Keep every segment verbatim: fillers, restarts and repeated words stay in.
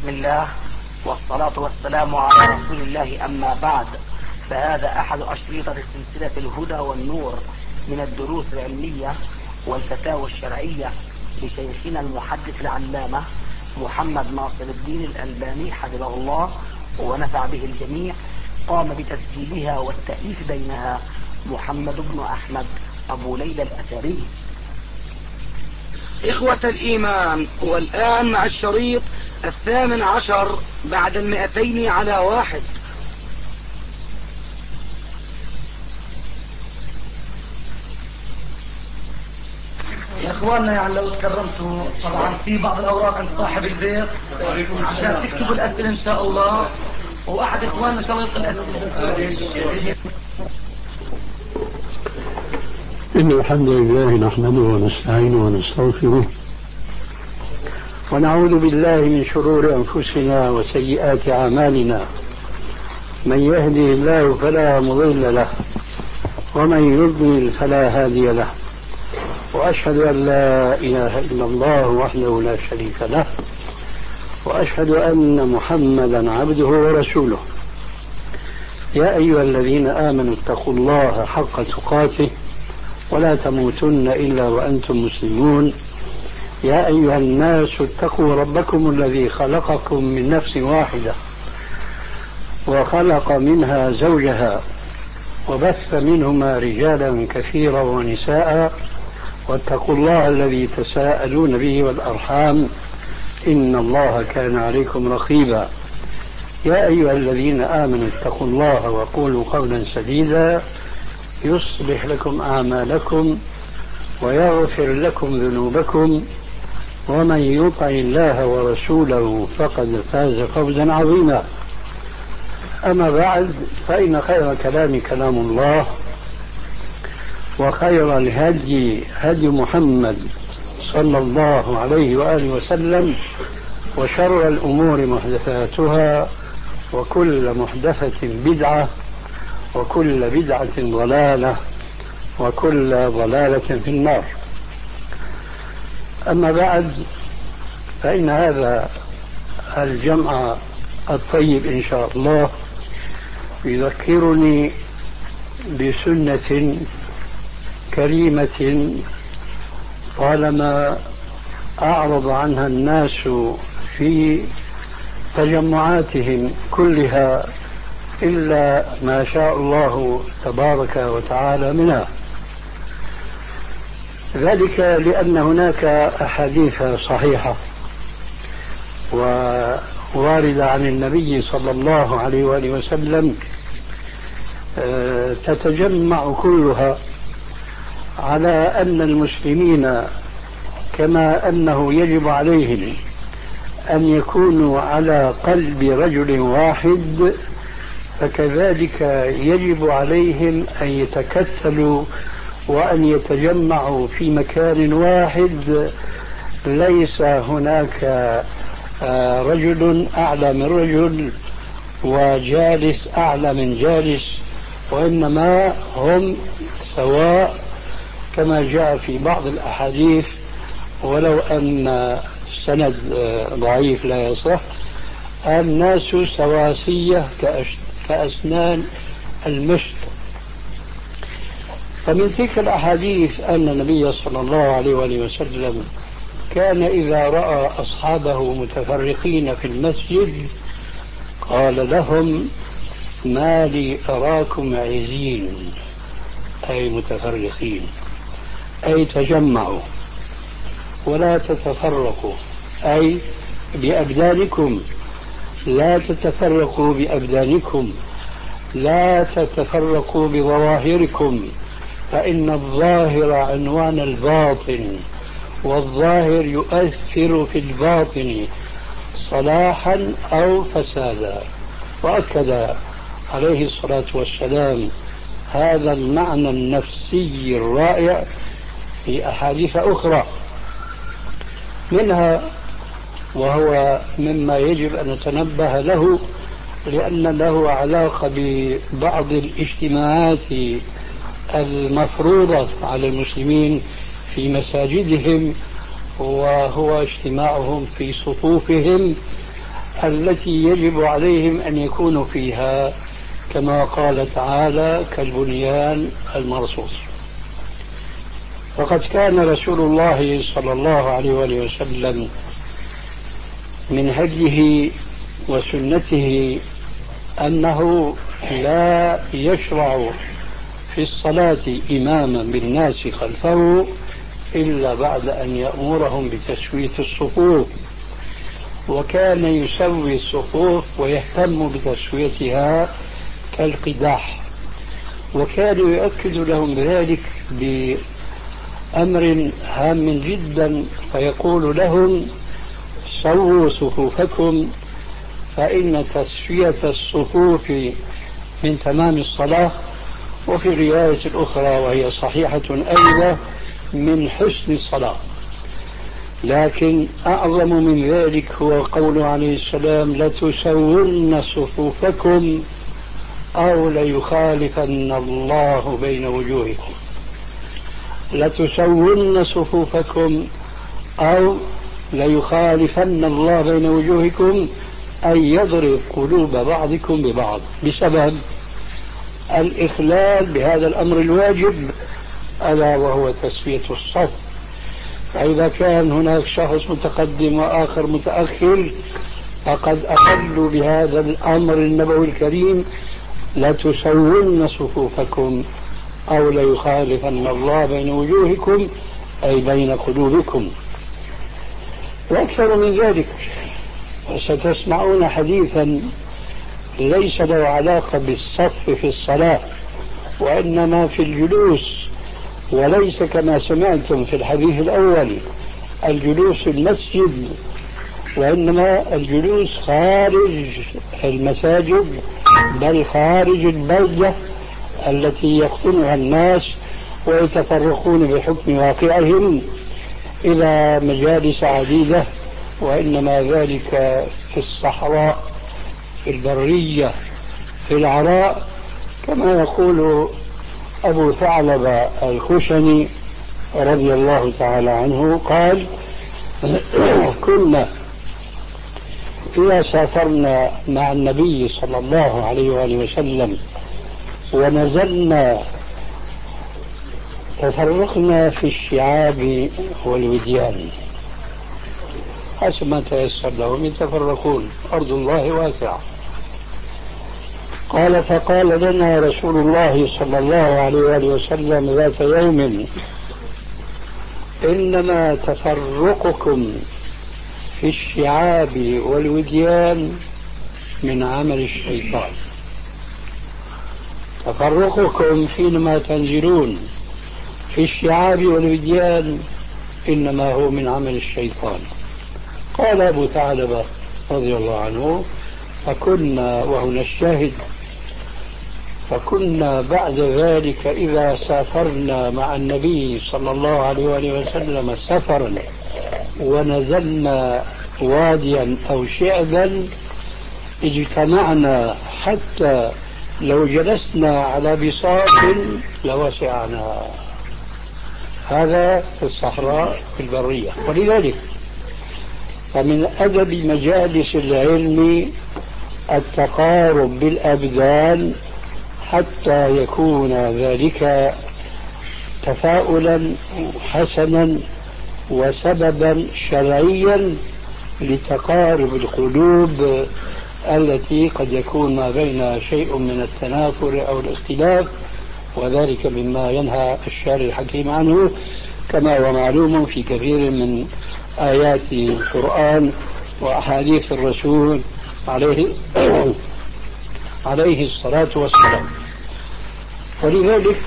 بسم الله والصلاة والسلام على رسول الله، أما بعد، فهذا أحد أشريطة سلسلة الهدى والنور من الدروس العلمية والفتاوى الشرعية لشيخنا المحدث العلامة محمد ناصر الدين الألباني حفظه الله ونفع به الجميع. قام بتسجيلها والتأليف بينها محمد بن أحمد أبو ليلى الأثري. إخوة الإيمان، والآن مع الشريط الثامن عشر بعد المئتين على واحد. يا اخواننا، يعني لو تكرمتوا طبعا في بعض الاوراق عند صاحب البيت عشان تكتبوا الاسئله ان شاء الله، واحد اخواننا ان شاء الله يلقي الاسئله. إن الحمد لله نحمده ونستعينه ونستغفره ونعوذ بالله من شرور أنفسنا وسيئات أعمالنا. من يهده الله فلا مضل له ومن يضلل فلا هادي له، وأشهد أن لا إله إلا الله وحده لا شريك له، وأشهد أن محمدا عبده ورسوله. يا أيها الذين آمنوا اتقوا الله حق تقاته ولا تموتن إلا وأنتم مسلمون. يا أيها الناس اتقوا ربكم الذي خلقكم من نفس واحدة وخلق منها زوجها وبث منهما رجالا كثيرا ونساء، واتقوا الله الذي تساءلون به والأرحام إن الله كان عليكم رقيبا. يا أيها الذين آمنوا اتقوا الله وقولوا قولا سديدا يصلح لكم أعمالكم ويغفر لكم ذنوبكم، ومن يطع الله ورسوله فقد فاز فوزا عظيما. أما بعد، فإن خير كلام كلام الله، وخير الهدي هدي محمد صلى الله عليه وآله وسلم، وشر الأمور محدثاتها، وكل محدثة بدعة، وكل بدعة ضلالة، وكل ضلالة في النار. أما بعد، فإن هذا الجمع الطيب إن شاء الله يذكرني بسنة كريمة طالما أعرض عنها الناس في تجمعاتهم كلها إلا ما شاء الله تبارك وتعالى منها. ذلك لأن هناك أحاديث صحيحة وواردة عن النبي صلى الله عليه وآله وسلم تتجمع كلها على أن المسلمين كما أنه يجب عليهم أن يكونوا على قلب رجل واحد، فكذلك يجب عليهم أن يتكتلوا وأن يتجمعوا في مكان واحد، ليس هناك رجل أعلى من رجل وجالس أعلى من جالس، وإنما هم سواء كما جاء في بعض الأحاديث، ولو أن السند ضعيف لا يصح. الناس سواسية كأسنان المشط. فمن تلك الأحاديث أن النبي صلى الله عليه وآله وسلم كان إذا رأى أصحابه متفرقين في المسجد قال لهم: ما لي أراكم عزين، أي متفرقين، أي تجمعوا ولا تتفرقوا، أي بأبدانكم، لا تتفرقوا بأبدانكم، لا تتفرقوا بظواهركم، فإن الظاهر عنوان الباطن، والظاهر يؤثر في الباطن صلاحا أو فسادا. وأكد عليه الصلاة والسلام هذا المعنى النفسي الرائع في أحاديث أخرى، منها وهو مما يجب أن نتنبه له لأن له علاقة ببعض الاجتماعات المفروضة على المسلمين في مساجدهم، وهو اجتماعهم في صفوفهم التي يجب عليهم أن يكونوا فيها، كما قال تعالى: كالبنيان المرصوص. فقد كان رسول الله صلى الله عليه وآله وسلم من هديه وسنته أنه لا يشرع في الصلاة إماما بالناس خلفه إلا بعد أن يأمرهم بتسوية الصفوف، وكان يسوي الصفوف ويهتم بتسويتها كالقداح، وكان يؤكد لهم ذلك بأمر هام جدا، فيقول لهم: سووا صفوفكم فإن تسوية الصفوف من تمام الصلاة، وفي الرواية الأخرى وهي صحيحة أيضا من حسن الصلاة. لكن أعظم من ذلك هو قوله عليه السلام: لتسون صفوفكم أو ليخالفن الله بين وجوهكم. لتسون صفوفكم أو ليخالفن الله بين وجوهكم، أن يضرب قلوب بعضكم ببعض بسبب الإخلال بهذا الأمر الواجب، ألا وهو تسوية الصف. فإذا كان هناك شخص متقدم وآخر متأخر فقد أخلوا بهذا الأمر النبوي الكريم: لتسون صفوفكم أو ليخالفن الله بين وجوهكم، أي بين قلوبكم. وأكثر من ذلك، وستسمعون حديثا ليس له علاقة بالصف في الصلاة وإنما في الجلوس، وليس كما سمعتم في الحديث الأول الجلوس المسجد، وإنما الجلوس خارج المساجد، بل خارج البلدة التي يقطنها الناس ويتفرقون بحكم واقعهم إلى مجالس عديدة، وإنما ذلك في الصحراء، في البرية، في العراء، كما يقول أبو ثعلبة الخشني رضي الله تعالى عنه قال: كنا إذا سافرنا مع النبي صلى الله عليه وآله وسلم ونزلنا تفرقنا في الشعاب والوديان، حسب ما تيسر لهم يتفرقون، أرض الله واسعة. قال: فقال لنا رسول الله صلى الله عليه وآله وسلم ذات يوم: إنما تفرقكم في الشعاب والوديان من عمل الشيطان. تفرقكم حينما تنزلون في الشعاب والوديان إنما هو من عمل الشيطان. قال أبو ثعلبة رضي الله عنه: فكنا، وهنا الشاهد، فكنا بعد ذلك إذا سافرنا مع النبي صلى الله عليه وآله وسلم سفرا ونزلنا واديا أو شعبا اجتمعنا حتى لو جلسنا على بساط لوسعنا. هذا في الصحراء في البرية. ولذلك فمن أدب مجالس العلم التقارب بالأبدان حتى يكون ذلك تفاؤلا حسنا وسببا شرعيا لتقارب القلوب التي قد يكون ما بين شيء من التنافر أو الاختلاف، وذلك مما ينهى الشارع الحكيم عنه، كما هو معلوم في كثير من آيات القرآن وأحاديث الرسول عليه عليه الصلاة والسلام. ولذلك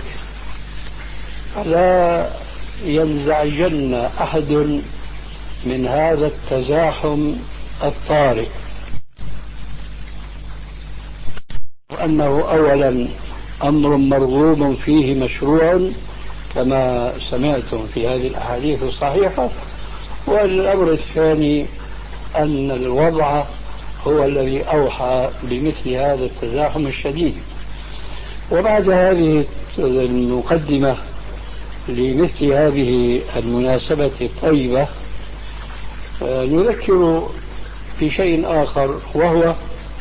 لا ينزعجن أحد من هذا التزاحم الطارئ، وأنه أولا أمر مرغوب فيه مشروع كما سمعتم في هذه الأحاديث الصحيحة، والأمر الثاني أن الوضع هو الذي أوحى بمثل هذا التزاحم الشديد. وبعد هذه المقدمة لمثل هذه المناسبة الطيبة نذكر في شيء آخر، وهو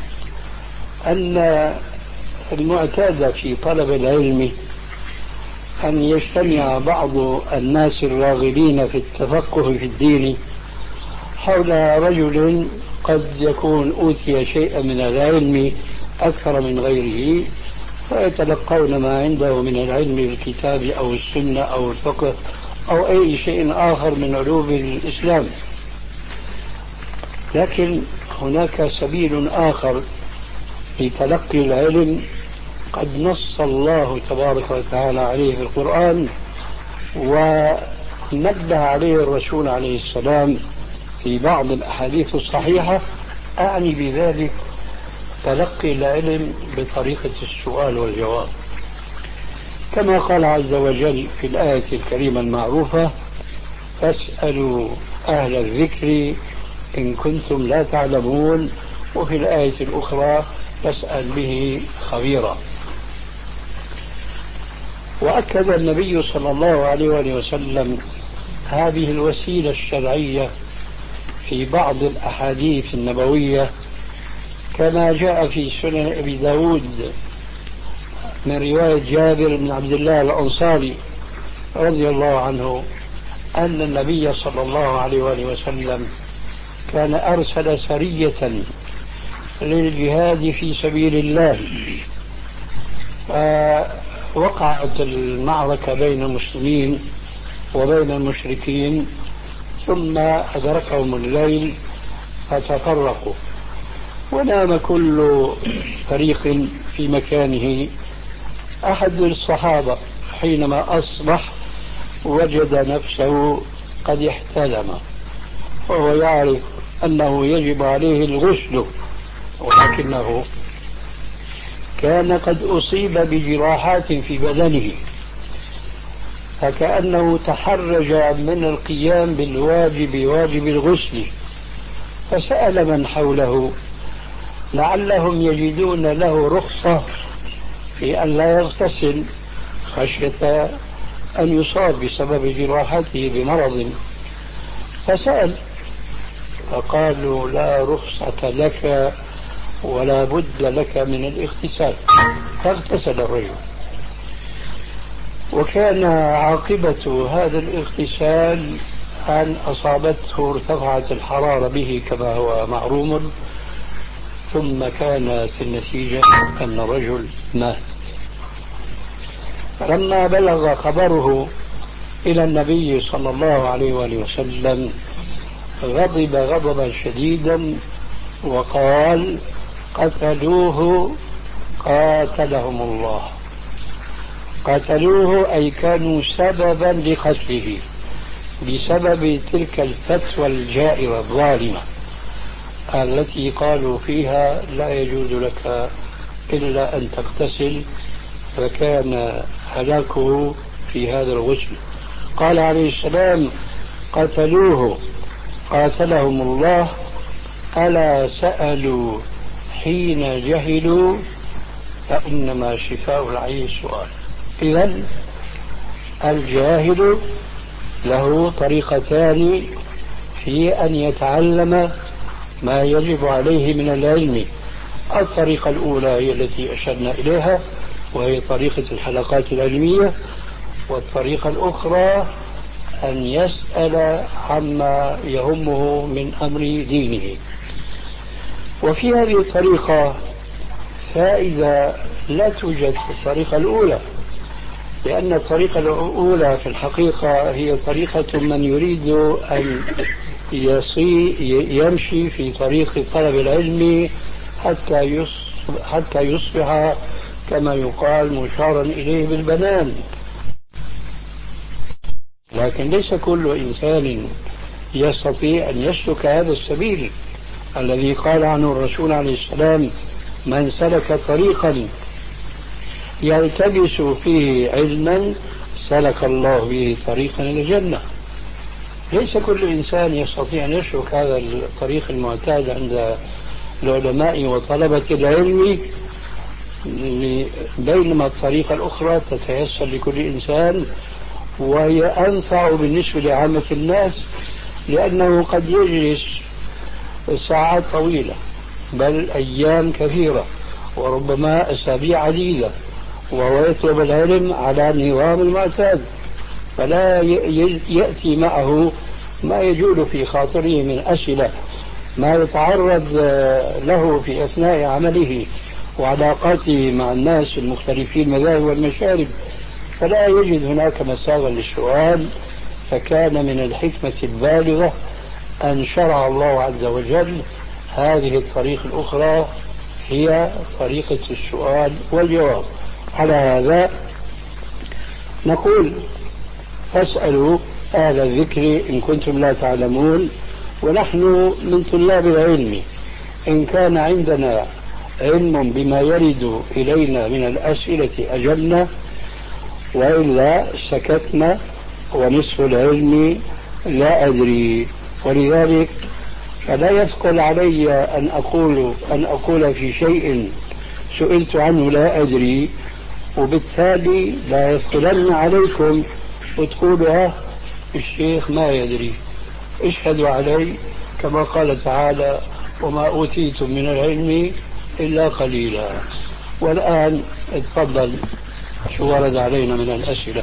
أن المعتاد في طلب العلم أن يجتمع بعض الناس الراغبين في التفقه في الدين حول رجل قد يكون أوتي شيئا من العلم أكثر من غيره، فيتلقون ما عنده من العلم بالكتاب أو السنة أو الفقه أو أي شيء آخر من علوم الإسلام. لكن هناك سبيل آخر لتلقي العلم قد نص الله تبارك وتعالى عليه في القرآن، ونبه عليه الرسول عليه السلام في بعض الأحاديث الصحيحة. أعني بذلك تلقي العلم بطريقة السؤال والجواب، كما قال عز وجل في الآية الكريمة المعروفة: فاسألوا أهل الذكر إن كنتم لا تعلمون، وفي الآية الأخرى: فاسأل به خبيرا. وأكد النبي صلى الله عليه وآله وسلم هذه الوسيلة الشرعية في بعض الأحاديث النبوية، كما جاء في سنن أبي داود من رواية جابر بن عبد الله الأنصاري رضي الله عنه أن النبي صلى الله عليه وآله وسلم كان أرسل سرية للجهاد في سبيل الله، فوقعت المعركة بين المسلمين وبين المشركين، ثم أدركهم الليل فتفرقوا، ونام كل فريق في مكانه. أحد الصحابة حينما أصبح وجد نفسه قد احتلم، وهو يعرف أنه يجب عليه الغسل، ولكنه كان قد أصيب بجراحات في بدنه، فكأنه تحرج من القيام بالواجب واجب الغسل، فسأل من حوله لعلهم يجدون له رخصة في أن لا يغتسل خشية أن يصاب بسبب جراحته بمرض، فسأل فقالوا: لا رخصة لك ولا بد لك من الاغتسال. فاغتسل الرجل، وكان عاقبة هذا الاغتسال أن أصابته ارتفعت الحرارة به كما هو معروم، ثم كانت النتيجة أن الرجل مات. فلما بلغ خبره إلى النبي صلى الله عليه وآله وسلم غضب غضبا شديدا وقال: قتلوه قاتلهم الله. قتلوه أي كانوا سببا لقتله بسبب تلك الفتوى الجائرة الظالمة التي قالوا فيها لا يجوز لك إلا أن تغتسل، فكان هلاكه في هذا الغسل. قال عليه السلام: قتلوه قاتلهم الله، ألا سألوا حين جهلوا فإنما شفاء العي السؤال. إذن الجاهل له طريقتان في أن يتعلم ما يجب عليه من العلم. الطريقة الأولى هي التي أشرنا إليها، وهي طريقة الحلقات العلمية، والطريقة الأخرى أن يسأل عما يهمه من أمر دينه. وفي هذه الطريقة فائدة لا توجد في الطريقة الأولى، لأن الطريقة الأولى في الحقيقة هي طريقة من يريد أن يمشي في طريق طلب العلم حتى يصبح, حتى يصبح كما يقال مشارا إليه بالبنان. لكن ليس كل إنسان يستطيع أن يسلك هذا السبيل الذي قال عنه الرسول عليه السلام: من سلك طريقا يلتبس فيه علما سلك الله به طريقا إلى الجنة. ليس كل إنسان يستطيع أن يسلك هذا الطريق المعتاد عند العلماء وطلبة العلم، بينما الطريقة الأخرى تتيسر لكل إنسان، وهي أنفع بالنسبة لعامة الناس، لأنه قد يجلس ساعات طويلة بل أيام كثيرة وربما أسابيع عديدة، وهو يطلب العلم على النظام المعتاد، فلا يأتي معه ما يجول في خاطره من أسئلة، ما يتعرض له في أثناء عمله وعلاقاته مع الناس المختلفين المذاهب والمشارب، فلا يجد هناك مساغا للسؤال. فكان من الحكمة البالغة أن شرع الله عز وجل هذه الطريقة الأخرى، هي طريقة السؤال والجواب. على هذا نقول فاسألوا أهل الذكر إن كنتم لا تعلمون، ونحن من طلاب العلم إن كان عندنا علم بما يرد إلينا من الأسئلة أجبنا، وإلا سكتنا، ونصف العلم لا أدري. ولذلك فلا يثقل علي أن أقول أن أقول في شيء سئلت عنه لا أدري، وبالتالي لا يثقلن عليكم وتقولوا الشيخ ما يدري. اشهدوا علي كما قال تعالى وما أوتيتم من العلم إلا قليلا. والآن اتفضل، شو ورد علينا من الأسئلة؟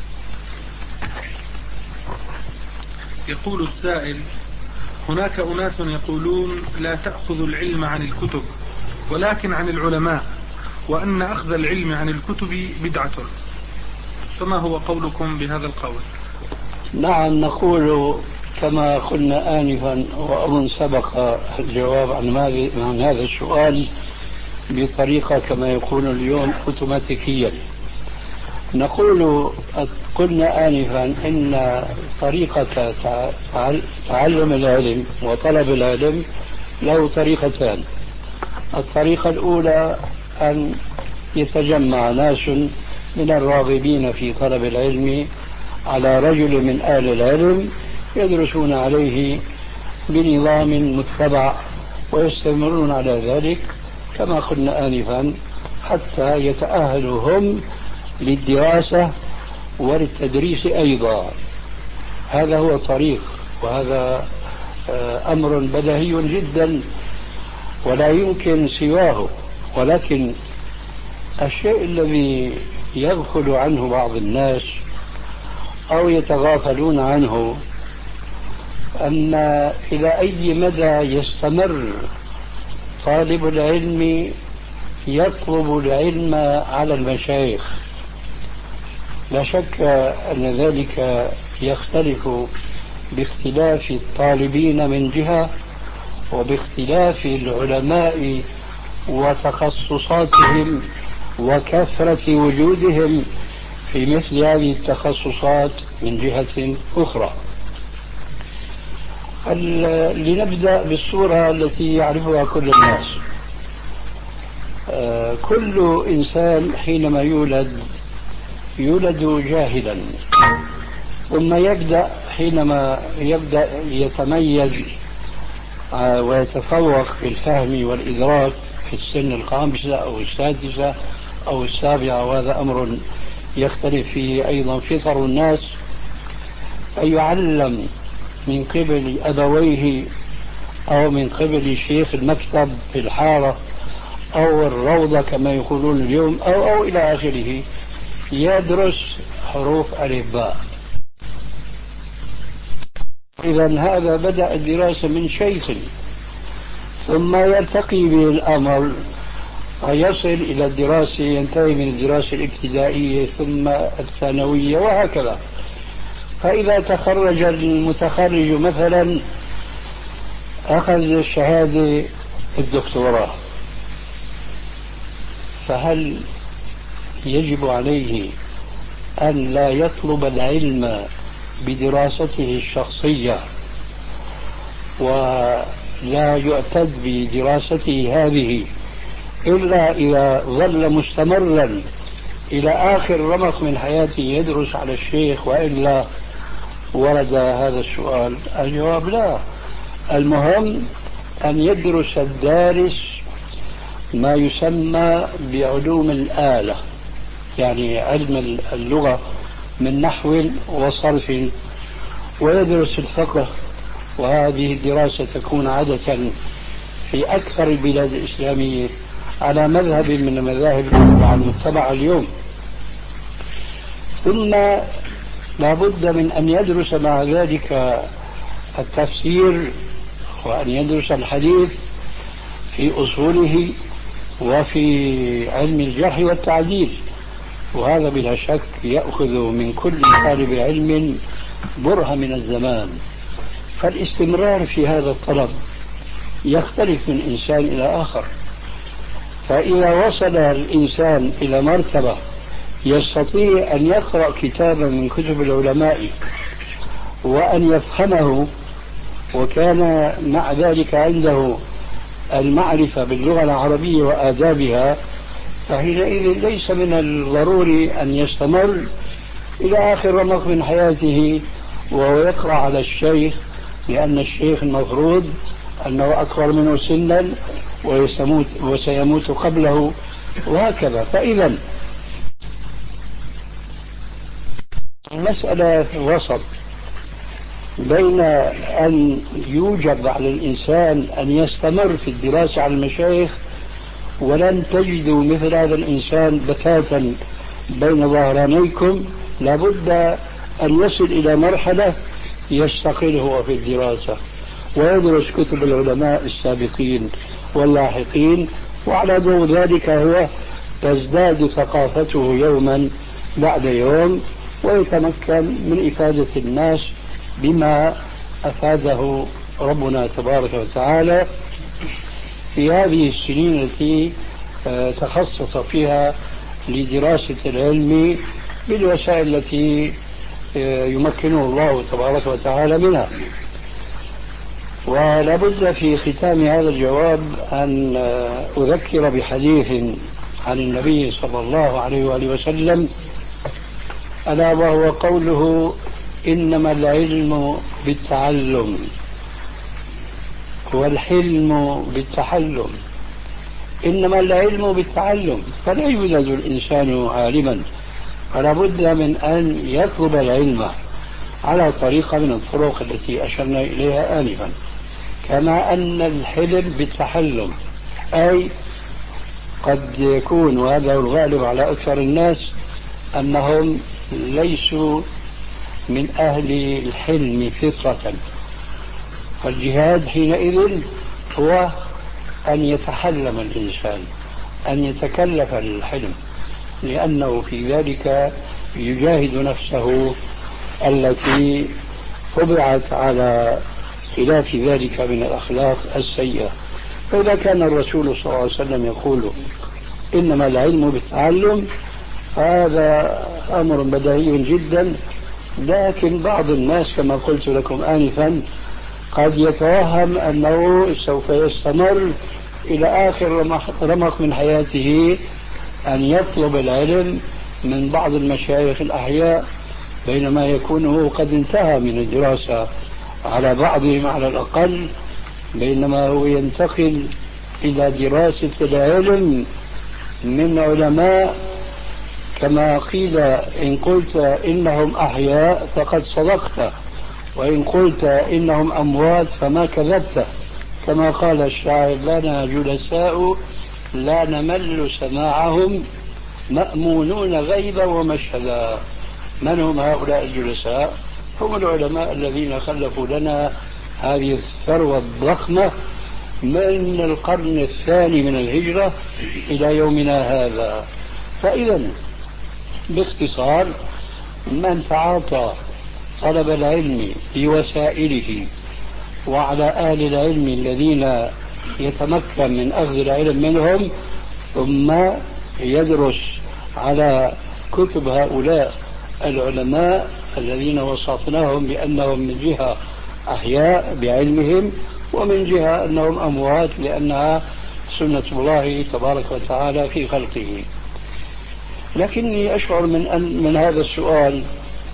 يقول السائل: هناك أناس يقولون لا تأخذ العلم عن الكتب ولكن عن العلماء، وأن أخذ العلم عن الكتب بدعة، فما هو قولكم بهذا القول؟ نعم، نقول كما قلنا آنفا، وأظن سبق الجواب عن هذا السؤال بطريقة كما يقول اليوم أوتوماتيكيا. نقول قلنا آنفا إن طريقة تعلم العلم وطلب العلم له طريقتان. الطريقة الأولى أن يتجمع ناس من الراغبين في طلب العلم على رجل من أهل العلم يدرسون عليه بنظام متبع ويستمرون على ذلك كما قلنا آنفا حتى يتأهلوا هم للدراسة وللتدريس أيضا. هذا هو الطريق، وهذا أمر بديهي جدا ولا يمكن سواه. ولكن الشيء الذي يغفل عنه بعض الناس أو يتغافلون عنه أن إلى أي مدى يستمر طالب العلم يطلب العلم على المشايخ. لا شك أن ذلك يختلف باختلاف الطالبين من جهة، وباختلاف العلماء وتخصصاتهم وكثرة وجودهم في مثل هذه التخصصات من جهة أخرى. لنبدأ بالصورة التي يعرفها كل الناس. كل إنسان حينما يولد يولد جاهلا، ثم يبدأ حينما يبدأ يتميز ويتفوق في الفهم والإدراك في السن الخامسة أو السادسة أو السابعة، وهذا أمر يختلف فيه أيضا فطر الناس، فيعلم من قبل أبويه أو من قبل شيخ المكتب في الحارة أو الروضة كما يقولون اليوم أو, أو إلى آخره، يدرس حروف ألف باء. إذن هذا بدأ الدراسة من شيخ، ثم يرتقي به الأمر ويصل إلى الدراسة، ينتهي من الدراسة الابتدائية ثم الثانوية وهكذا. فإذا تخرج المتخرج مثلا أخذ شهادة الدكتوراه، فهل يجب عليه أن لا يطلب العلم بدراسته الشخصية ولا يعتد بدراسته هذه إلا إذا ظل مستمرا إلى آخر رمق من حياته يدرس على الشيخ، وإلا ورد هذا السؤال؟ الجواب لا. المهم أن يدرس الدارس ما يسمى بعلوم الآلة، يعني علم اللغة من نحو وصرف، ويدرس الفقه وهذه الدراسة تكون عادة في أكثر البلاد الإسلامية على مذهب من المذاهب الأربعة المتبعة اليوم. ثم لا بد من أن يدرس مع ذلك التفسير وأن يدرس الحديث في أصوله وفي علم الجرح والتعديل، وهذا بلا شك يأخذ من كل طالب علم برهة من الزمان. فالاستمرار في هذا الطلب يختلف من إنسان إلى آخر. فإذا وصل الإنسان إلى مرتبة يستطيع أن يقرأ كتابا من كتب العلماء وأن يفهمه، وكان مع ذلك عنده المعرفة باللغة العربية وآدابها، فحينئذ ليس من الضروري أن يستمر إلى آخر رمق من حياته وهو يقرأ على الشيخ، لأن الشيخ المفروض أنه أكبر منه سنا ويسموت وسيموت قبله وهكذا. فإذا المسألة وسط بين أن يوجب على الإنسان أن يستمر في الدراسة على المشايخ، ولن تجدوا مثل هذا الإنسان بتاتا بين ظهرانيكم، لابد أن يصل إلى مرحلة يستقل هو في الدراسة ويدرس كتب العلماء السابقين واللاحقين، وعلى ضوء ذلك هو تزداد ثقافته يوما بعد يوم ويتمكن من إفادة الناس بما أفاده ربنا تبارك وتعالى في هذه السنين التي تخصص فيها لدراسة العلم بالوسائل التي يمكنه الله تبارك وتعالى منها. ولا بد في ختام هذا الجواب أن أذكر بحديث عن النبي صلى الله عليه وآله وسلم، ألا وهو قوله: إنما العلم بالتعلم والحلم بالتحلم. إنما العلم بالتعلم، فلا يولد الإنسان عالما، فلا بد من أن يطلب العلم على طريقة من الطرق التي أشرنا إليها آنفا. كما أن الحلم بالتحلم، أي قد يكون، وهذا الغالب على أكثر الناس، أنهم ليسوا من أهل الحلم فطرة، فالجهاد حينئذ هو أن يتحلم الإنسان، أن يتكلف للحلم، لأنه في ذلك يجاهد نفسه التي طبعت على خلاف ذلك من الأخلاق السيئة. فإذا كان الرسول صلى الله عليه وسلم يقول إنما العلم بالتعلم، هذا أمر بديهي جدا، لكن بعض الناس كما قلت لكم آنفا قد يتوهم أنه سوف يستمر إلى آخر رمق من حياته أن يطلب العلم من بعض المشايخ الأحياء، بينما يكون هو قد انتهى من الدراسة على بعضهم على الأقل، بينما هو ينتقل إلى دراسة العلم من علماء كما قيل: إن قلت إنهم أحياء فقد صدقت، وإن قلت إنهم أموات فما كذبت، كما قال الشاعر: لنا جلساء لا نمل سماعهم مأمونون غيبا ومشهدا. من هم هؤلاء الجلساء؟ هم العلماء الذين خلفوا لنا هذه الثروة الضخمة من القرن الثاني من الهجرة إلى يومنا هذا. فإذا باختصار، من تعاطى طلب العلم بوسائله وعلى أهل العلم الذين يتمكن من أخذ العلم منهم، ثم يدرس على كتب هؤلاء العلماء الذين وصفناهم بأنهم من جهة أحياء بعلمهم، ومن جهة أنهم أموات لأنها سنة الله تبارك وتعالى في خلقه. لكني أشعر من أن من هذا السؤال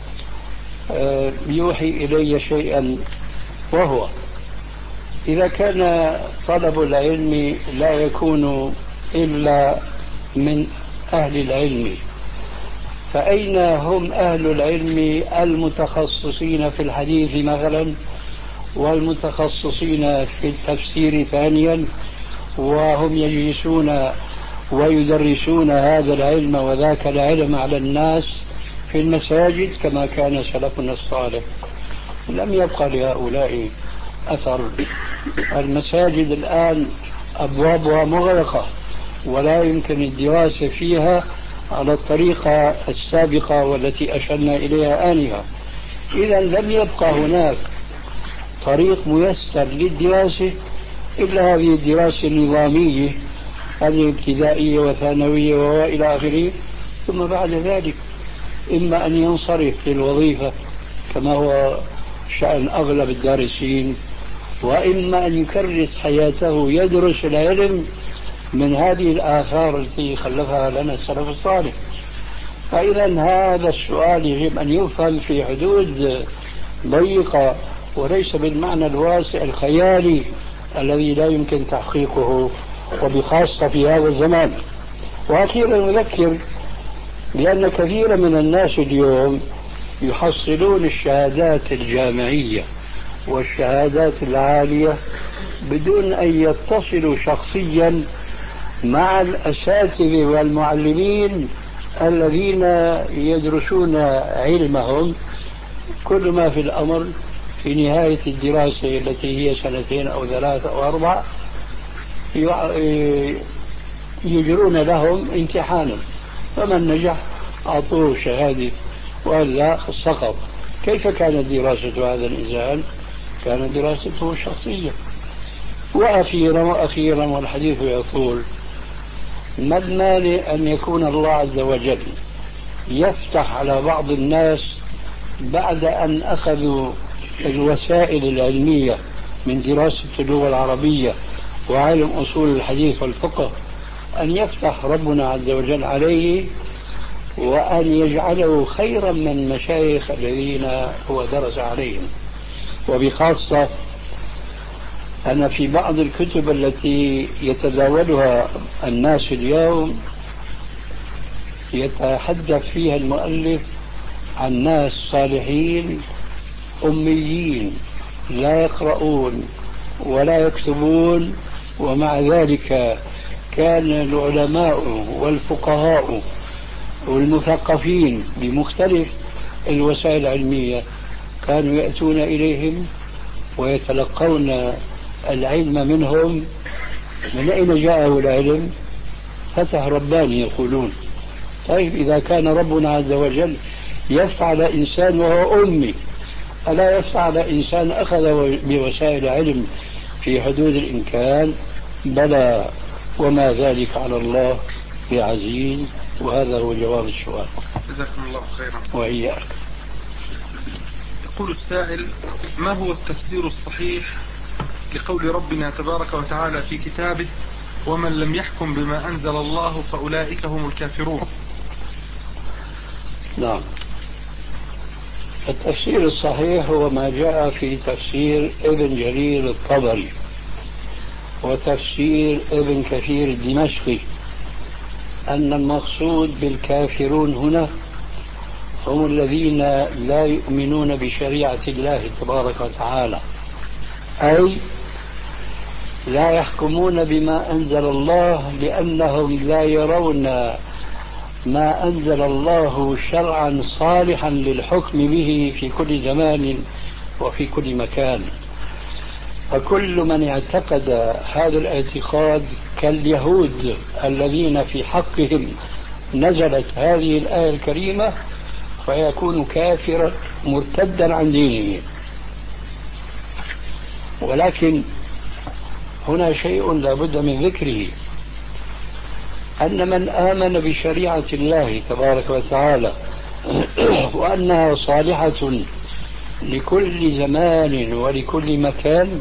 يوحي إلي شيئا، وهو: إذا كان طلب العلم لا يكون إلا من أهل العلم، فأين هم أهل العلم المتخصصين في الحديث مثلا، والمتخصصين في التفسير ثانيا، وهم يجلسون ويدرسون هذا العلم وذاك العلم على الناس في المساجد كما كان سلفنا الصالح. لم يبقى لهؤلاء أثر. المساجد الآن أبوابها مغلقة ولا يمكن الدراسة فيها على الطريقة السابقة والتي أشرنا إليها آنفا. إذا لم يبقى هناك طريق ميسر للدراسة إلا هذه الدراسة النظامية، هذه ابتدائية وثانوية وإلى آخره. ثم بعد ذلك إما أن ينصرف للوظيفة كما هو شأن أغلب الدارسين، وإما أن يكرس حياته يدرس العلم من هذه الآثار التي خلفها لنا السلف الصالح. فإذا هذا السؤال يجب أن يفهم في حدود ضيقة وليس بالمعنى الواسع الخيالي الذي لا يمكن تحقيقه، وبخاصة في هذا الزمان. وأخيرا أذكر بأن كثير من الناس اليوم يحصلون الشهادات الجامعية والشهادات العالية بدون أن يتصلوا شخصيا مع الأساتذة والمعلمين الذين يدرسون علمهم. كل ما في الأمر في نهاية الدراسة التي هي سنتين أو ثلاثة أو أربعة يجرون لهم امتحانا، فمن نجح أعطوه شهادة وإلا سقط. كيف كانت دراسة هذا الإنسان؟ كانت دراسته شخصية. وأخيرا وأخيرا والحديث يطول، ما المانع أن يكون الله عز وجل يفتح على بعض الناس بعد أن أخذوا الوسائل العلمية من دراسة اللغة العربية وعلم أصول الحديث والفقه، أن يفتح ربنا عز وجل عليه وأن يجعله خيرا من المشايخ الذين هو درس عليهم. وبخاصة أن في بعض الكتب التي يتداولها الناس اليوم يتحدث فيها المؤلف عن ناس صالحين أميين لا يقرؤون ولا يكتبون، ومع ذلك كان العلماء والفقهاء والمثقفين بمختلف الوسائل العلمية كانوا يأتون إليهم ويتلقون العلم منهم. من أين جاءه العلم؟ فتح رباني يقولون. طيب إذا كان ربنا عز وجل يفعل إنسان وهو أمي، ألا يفعل إنسان أخذ بوسائل علم في حدود الإمكان؟ بلى، وما ذلك على الله بعزيز. وهذا هو جواب السؤال. جزاكم الله خيرا. وإياك. يقول السائل: ما هو التفسير الصحيح لقول ربنا تبارك وتعالى في كتابه: ومن لم يحكم بما أنزل الله فأولئك هم الكافرون؟ نعم، التفسير الصحيح هو ما جاء في تفسير ابن جرير الطبري وتفسير ابن كثير الدمشقي، أن المقصود بالكافرون هنا هم الذين لا يؤمنون بشريعة الله تبارك وتعالى، أي لا يحكمون بما أنزل الله لأنهم لا يرون ما أنزل الله شرعا صالحا للحكم به في كل زمان وفي كل مكان. فكل من اعتقد هذا الاعتقاد كاليهود الذين في حقهم نزلت هذه الآية الكريمة فيكون كافرا مرتدا عن دينه. ولكن هنا شيء لا بد من ذكره، أن من آمن بشريعة الله تبارك وتعالى وأنها صالحة لكل زمان ولكل مكان،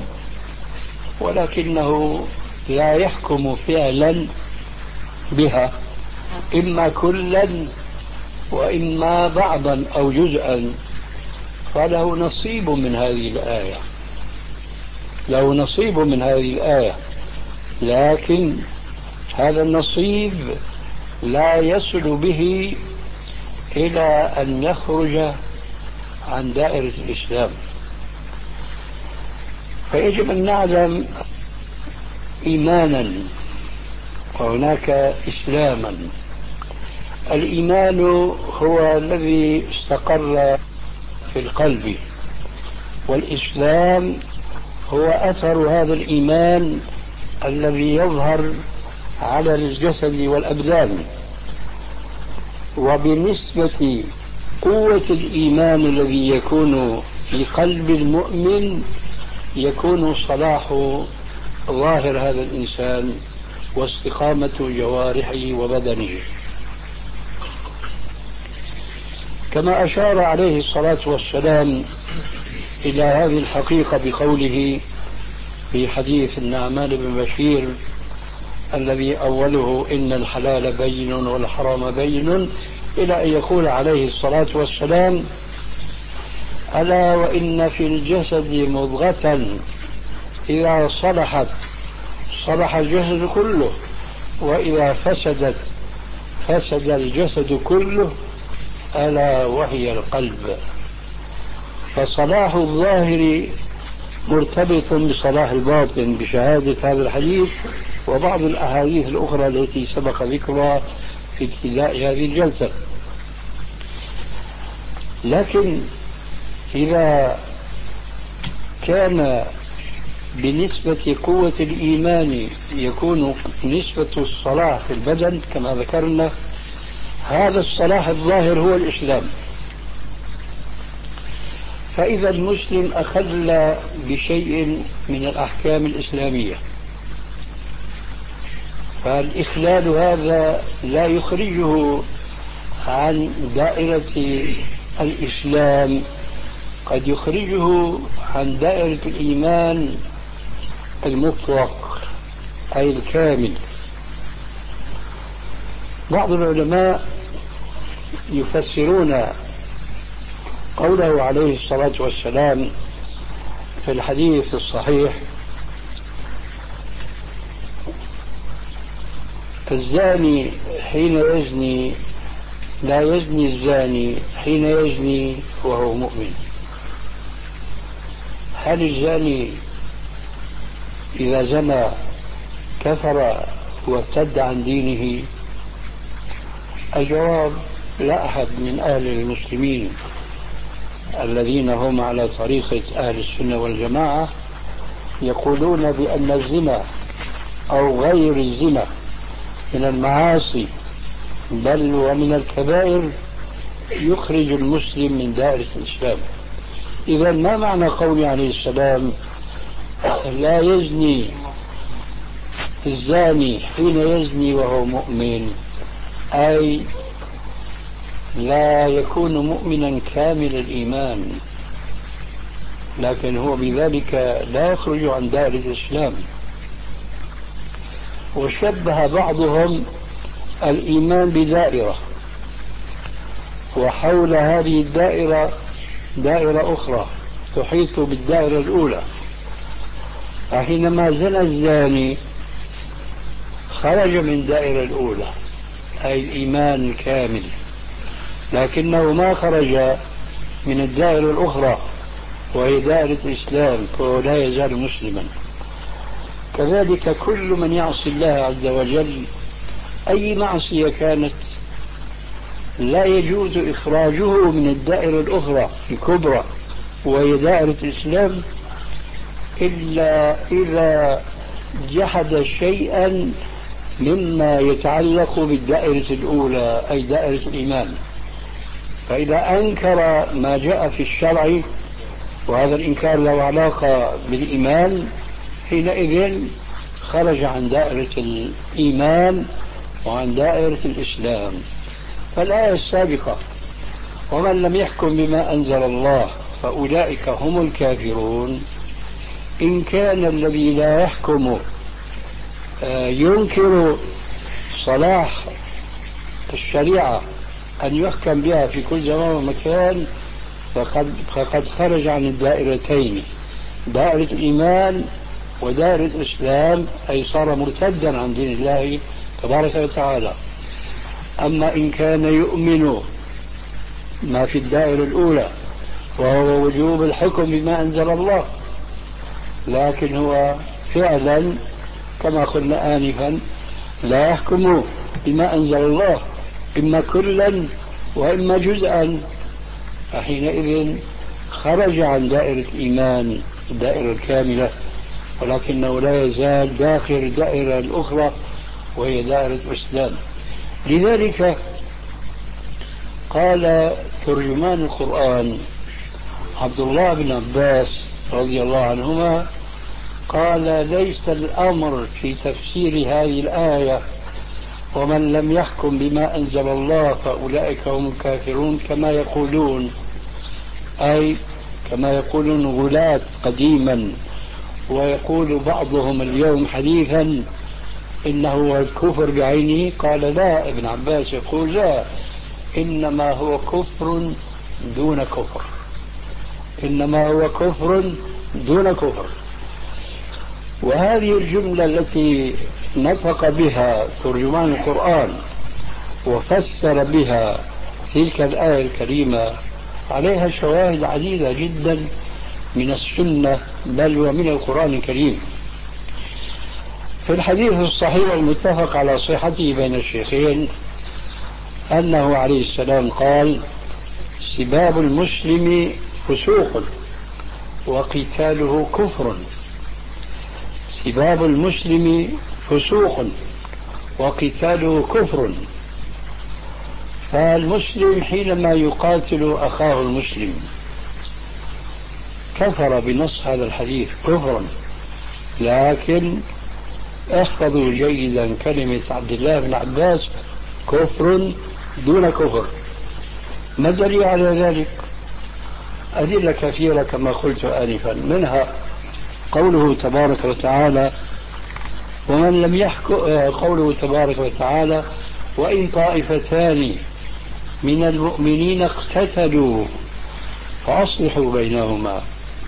ولكنه لا يحكم فعلا بها إما كلا وإما بعضا أو جزءا، فله نصيب من هذه الآية، له نصيب من هذه الآية، لكن هذا النصيب لا يصل به إلى أن يخرج عن دائرة الإسلام. فيجب أن نعلم إيمانا وهناك إسلاما. الإيمان هو الذي استقر في القلب، والإسلام هو أثر هذا الإيمان الذي يظهر على الجسد والأبدان. وبنسبة قوة الإيمان الذي يكون في قلب المؤمن يكون صلاح ظاهر هذا الإنسان واستقامة جوارحه وبدنه، كما أشار عليه الصلاة والسلام إلى هذه الحقيقة بقوله في حديث النعمان بن بشير الذي أوله إن الحلال بين والحرام بين، إلى أن يقول عليه الصلاة والسلام ألا وإن في الجسد مضغة إذا صلحت صلح الجسد كله وإذا فسدت فسد الجسد كله ألا وهي القلب. فصلاح الظاهر مرتبط بصلاح الباطن بشهادة هذا الحديث وبعض الأحاديث الأخرى التي سبق ذكرها في ابتداء هذه الجلسة. لكن إذا كان بنسبة قوة الإيمان يكون نسبة الصلاح في البدن كما ذكرنا، هذا الصلاح الظاهر هو الإسلام. فإذا المسلم أخل بشيء من الأحكام الإسلامية فالإخلال هذا لا يخرجه عن دائرة الإسلام، قد يخرجه عن دائرة الإيمان المطلق أي الكامل. بعض العلماء يفسرون قوله عليه الصلاة والسلام في الحديث الصحيح الزاني حين يزني لا يزني الزاني حين يزني وهو مؤمن. هل الزاني إذا زنى كفر وارتد عن دينه؟ الجواب لا أحد من أهل المسلمين الذين هم على طريقة أهل السنة والجماعة يقولون بأن الزنا أو غير الزنا من المعاصي بل ومن الكبائر يخرج المسلم من دائرة الإسلام. إذا ما معنى قوله عليه السلام لا يزني الزاني حين يزني وهو مؤمن؟ أي لا يكون مؤمنا كامل الإيمان، لكن هو بذلك لا يخرج عن دائرة الإسلام. وشبه بعضهم الإيمان بدائرة وحول هذه الدائرة دائرة أخرى تحيط بالدائرة الأولى. فحينما زنى الزاني خرج من الدائرة الأولى أي الإيمان الكامل، لكنه ما خرج من الدائرة الأخرى وهي دائرة الإسلام، فهو لا يزال مسلما. كذلك كل من يعصي الله عز وجل أي معصية كانت لا يجوز إخراجه من الدائرة الأخرى الكبرى وهي دائرة الإسلام إلا إذا جحد شيئا مما يتعلق بالدائرة الأولى أي دائرة الإيمان. فإذا أنكر ما جاء في الشرع وهذا الإنكار له علاقة بالإيمان حينئذ خرج عن دائرة الإيمان وعن دائرة الإسلام. فالآية السابقة ومن لم يحكم بما أنزل الله فأولئك هم الكافرون، إن كان الذي لا يحكم ينكر صلاح الشريعة أن يحكم بها في كل زمان ومكان فقد, فقد خرج عن الدائرتين دائرة الإيمان ودائرة الإسلام، أي صار مرتدا عن دين الله تبارك وتعالى. أما إن كان يؤمن ما في الدائرة الأولى وهو وجوب الحكم بما أنزل الله لكن هو فعلا كما قلنا آنفا لا يحكم بما أنزل الله، إما كلا وإما جزءا، فحينئذ خرج عن دائرة الإيمان الدائرة الكاملة، ولكنه لا يزال داخل الدائرة الأخرى وهي دائرة الإسلام. لذلك قال ترجمان القرآن عبد الله بن عباس رضي الله عنهما قال: ليس الأمر في تفسير هذه الآية ومن لم يحكم بما أنزل الله فأولئك هم الكافرون كما يقولون، أي كما يقولون غلاة قديما، ويقول بعضهم اليوم حديثا إنه هو الكفر بعينه. قال: لا، ابن عباس يقول: لا، إنما هو كفر دون كفر، إنما هو كفر دون كفر. وهذه الجملة التي نطق بها ترجمان القرآن وفسر بها تلك الآية الكريمة عليها شواهد عديدة جدا من السنة بل ومن القرآن الكريم. في الحديث الصحيح المتفق على صحته بين الشيخين أنه عليه السلام قال: سباب المسلم فسوق وقتاله كفر. سباب المسلم فسوق وقتاله كفر. فالمسلم حينما يقاتل أخاه المسلم كفر بنص هذا الحديث كفرا، لكن احفظوا جيدا كلمة عبد الله بن عباس: كفر دون كفر. ما الدليل على ذلك؟ أدلة كثيرة كما قلت آنفا، منها قوله تبارك وتعالى: ومن لم يحكم، قوله تبارك وتعالى: وإن طائفتان من المؤمنين اقتتلوا فأصلحوا بينهما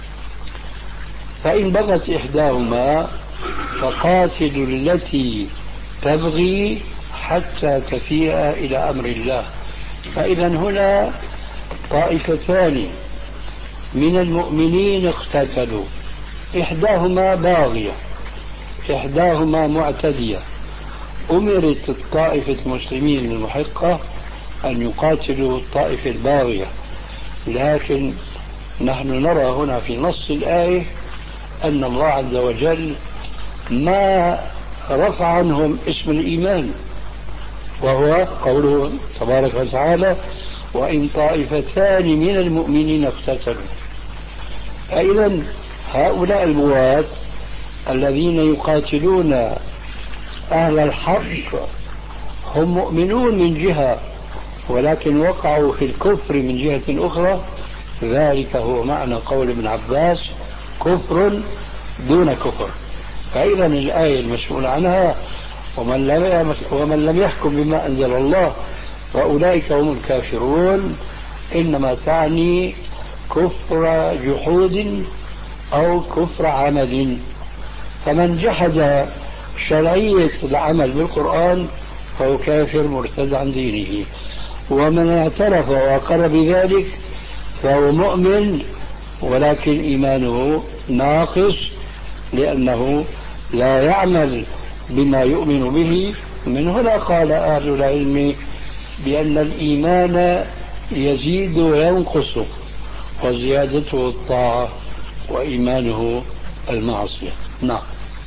فإن بغت إحداهما فقاتلوا التي تبغي حتى تفيء إلى أمر الله. فإذا هنا طائفتان من المؤمنين اقتتلوا، إحداهما باغية إحداهما معتدية، أمرت الطائفة المسلمين المحقة أن يقاتلوا الطائفة الباغية، لكن نحن نرى هنا في نص الآية أن الله عز وجل ما رفع عنهم اسم الإيمان، وهو قوله تبارك وتعالى: وإن طائفتان من المؤمنين اقتتلوا. فإذا هؤلاء البغاة الذين يقاتلون أهل الحق هم مؤمنون من جهة، ولكن وقعوا في الكفر من جهة أخرى. ذلك هو معنى قول ابن عباس: كفر دون كفر. فإذا الآية المسؤول عنها ومن لم ومن لم يحكم بما أنزل الله فأولئك هم الكافرون إنما تعني كفر جحود أو كفر عمل. فمن جحد شرعية العمل بالقرآن فهو كافر مرتد عن دينه، ومن اعترف وأقر بذلك فهو مؤمن ولكن إيمانه ناقص، لأنه لا يعمل بما يؤمن به. من هنا قال أهل العلم بأن الإيمان يزيد وينقص، وزيادته الطاعة وإيمانه المعصية. نعم.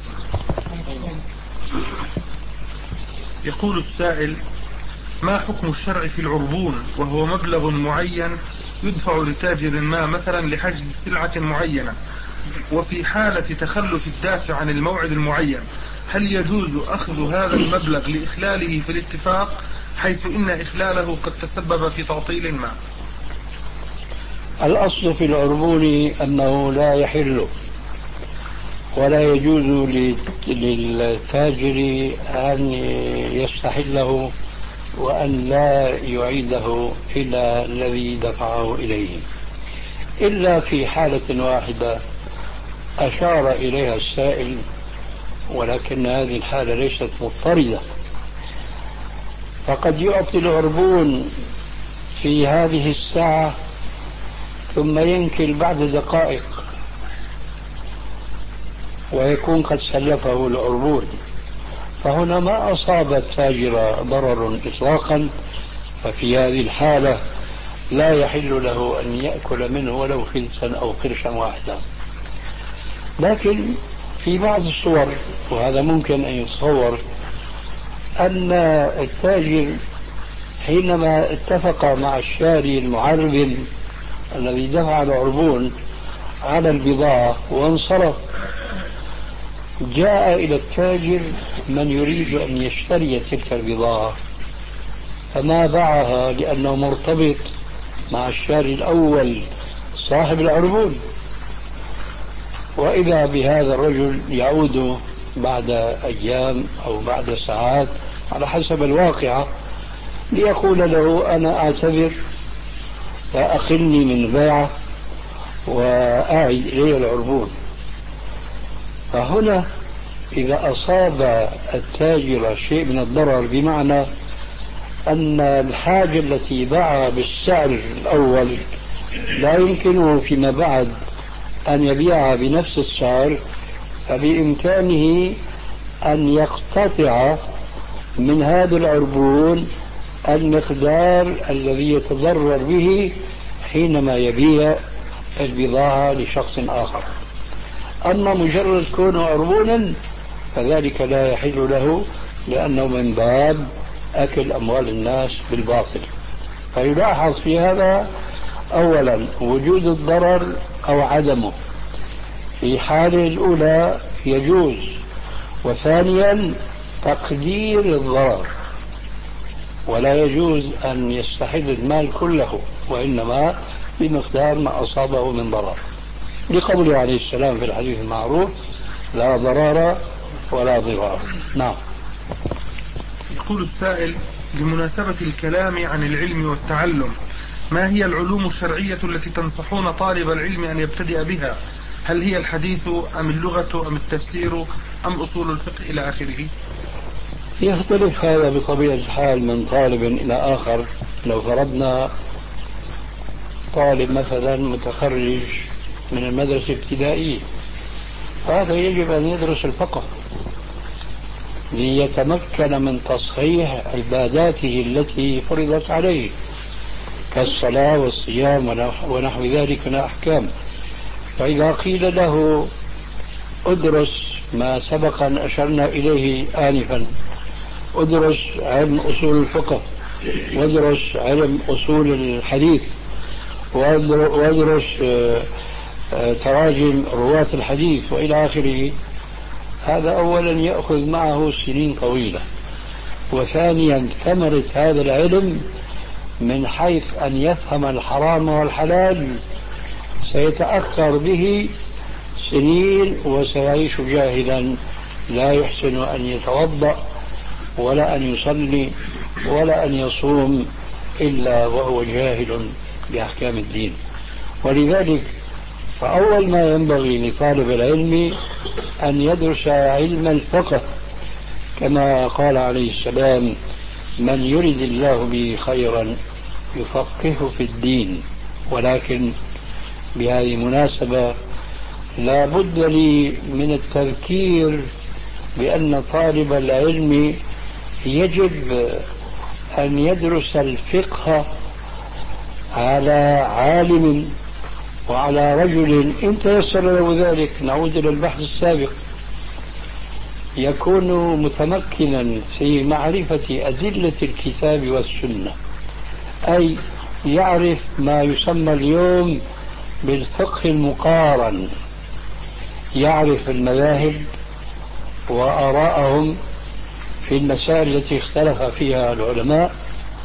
يقول السائل: ما حكم الشرع في العربون وهو مبلغ معين يدفع لتاجر ما مثلا لحجز سلعة معينة، وفي حالة تخلف الدافع عن الموعد المعين هل يجوز أخذ هذا المبلغ لإخلاله في الاتفاق، حيث إن إخلاله قد تسبب في تعطيل ما؟ الأصل في العربون أنه لا يحل ولا يجوز للتاجر أن يستحله وأن لا يعيده إلى الذي دفعه إليه، إلا في حالة واحدة أشار إليها السائل، ولكن هذه الحالة ليست مضطردة. فقد يعطي العربون في هذه الساعة ثم ينكل بعد دقائق، ويكون قد سلفه العربون، فهنا ما أصاب التاجر ضرر إطلاقا، ففي هذه الحالة لا يحل له أن يأكل منه ولو خلسا أو قرشا واحدا. لكن في بعض الصور، وهذا ممكن أن يتصور، أن التاجر حينما اتفق مع الشاري المعرب الذي دفع العربون على البضاعة وانصرف، جاء إلى التاجر من يريد أن يشتري تلك البضاعة، فما باعها لأنه مرتبط مع الشاري الأول صاحب العربون. وإذا بهذا الرجل يعود بعد أيام أو بعد ساعات على حسب الواقعة ليقول له أنا أعتذر فأقلني من بيعه وأعد إلي العربون. فهنا إذا أصاب التاجر شيء من الضرر، بمعنى أن الحاجة التي باعها بالسعر الأول لا يمكنه فيما بعد أن يبيعها بنفس السعر، فبإمكانه أن يقتطع من هذا العربون المقدار الذي يتضرر به حينما يبيع البضاعة لشخص آخر. أما مجرد كونه عربونا فذلك لا يحل له، لأنه من باب أكل أموال الناس بالباطل. فيلاحظ في هذا أولا وجود الضرر أو عدمه، في حالة الأولى يجوز، وثانيا تقدير الضرر، ولا يجوز أن يستحل المال كله، وإنما بمقدار ما أصابه من ضرر، لقوله عليه السلام في الحديث المعروف لا ضرر ولا ضرار. نعم. يقول السائل: بمناسبة الكلام عن العلم والتعلم، ما هي العلوم الشرعية التي تنصحون طالب العلم أن يبتدئ بها؟ هل هي الحديث أم اللغة أم التفسير أم أصول الفقه إلى آخره؟ يختلف هذا بطبيعة الحال من طالب إلى آخر. لو فرضنا طالب مثلا متخرج من المدرسة الابتدائية، هذا يجب أن يدرس الفقه ليتمكن من تصحيح عباداته التي فرضت عليه كالصلاة والصيام ونحو ذلك من الأحكام. فإذا قيل له ادرس ما سبق أن أشرنا إليه آنفا، ادرس علم أصول الفقه، وادرس علم أصول الحديث، وادرس تراجم رواة الحديث وإلى آخره، هذا أولا يأخذ معه سنين طويلة، وثانيا ثمرة هذا العلم من حيث أن يفهم الحرام والحلال سيتأخر به سنين، وسيعيش جاهلا لا يحسن أن يتوضأ ولا أن يصلي ولا أن يصوم إلا وهو جاهل بأحكام الدين. ولذلك فأول ما ينبغي لطالب العلم أن يدرس علم الفقه، كما قال عليه السلام من يرد الله به خيرا يفقهه في الدين. ولكن بهذه المناسبة لا بد لي من التذكير بأن طالب العلم يجب أن يدرس الفقه على عالم وعلى رجل إن تيسر له ذلك. نعود إلى البحث السابق، يكون متمكنا في معرفة أدلة الكتاب والسنة، أي يعرف ما يسمى اليوم بالفقه المقارن، يعرف المذاهب وآراءهم في المسائل التي اختلف فيها العلماء،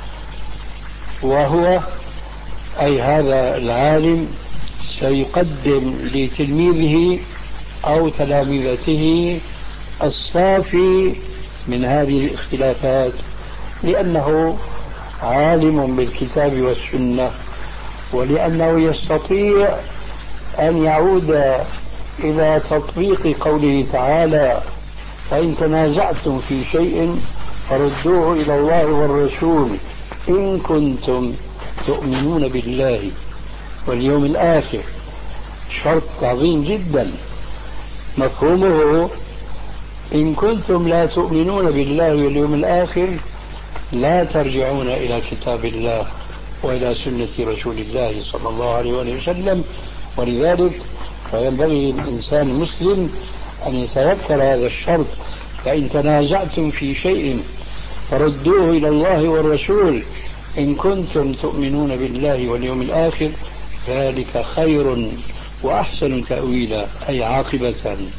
وهو أي هذا العالم سيقدم لتلميذه أو تلامذته الصافي من هذه الاختلافات، لأنه عالم بالكتاب والسنة، ولأنه يستطيع أن يعود إلى تطبيق قوله تعالى فإن تنازعتم في شيء فردوه إلى الله والرسول إن كنتم تؤمنون بالله واليوم الآخر. شرط عظيم جدا مفهومه إن كنتم لا تؤمنون بالله واليوم الآخر لا ترجعون إلى كتاب الله وإلى سنة رسول الله صلى الله عليه وسلم. ولذلك فينبغي الإنسان المسلم أن يتذكر هذا الشرط: فإن تنازعتم في شيء فردوه إلى الله والرسول إن كنتم تؤمنون بالله واليوم الآخر ذلك خير وأحسن تأويلا، أي عاقبة.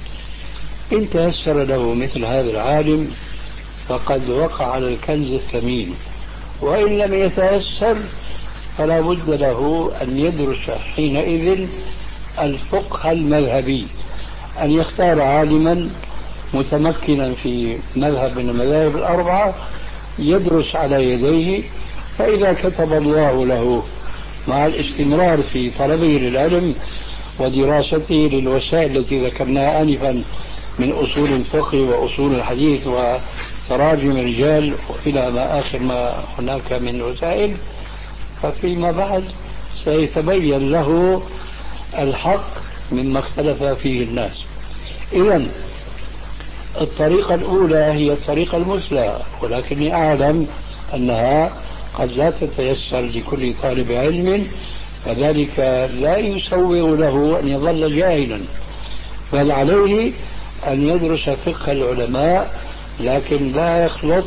إن تيسر له مثل هذا العالم فقد وقع على الكنز الثمين، وإن لم يتيسر فلا بد له أن يدرس حينئذ الفقه المذهبي، أن يختار عالما متمكنا في مذهب من المذاهب الأربعة يدرس على يديه، فإذا كتب الله له مع الاستمرار في طلبه للعلم ودراسته للوسائل التي ذكرناها آنفا من أصول الفقه وأصول الحديث وتراجم الرجال إلى ما آخر ما هناك من وسائل، ففيما بعد سيتبين له الحق مما اختلف فيه الناس. إذن الطريقة الأولى هي الطريقة المثلى، ولكني أعلم أنها قد لا تتيسر لكل طالب علم، فذلك لا يسوغ له أن يظل جاهلا، بل عليه أن يدرس فقه العلماء، لكن لا يخلط،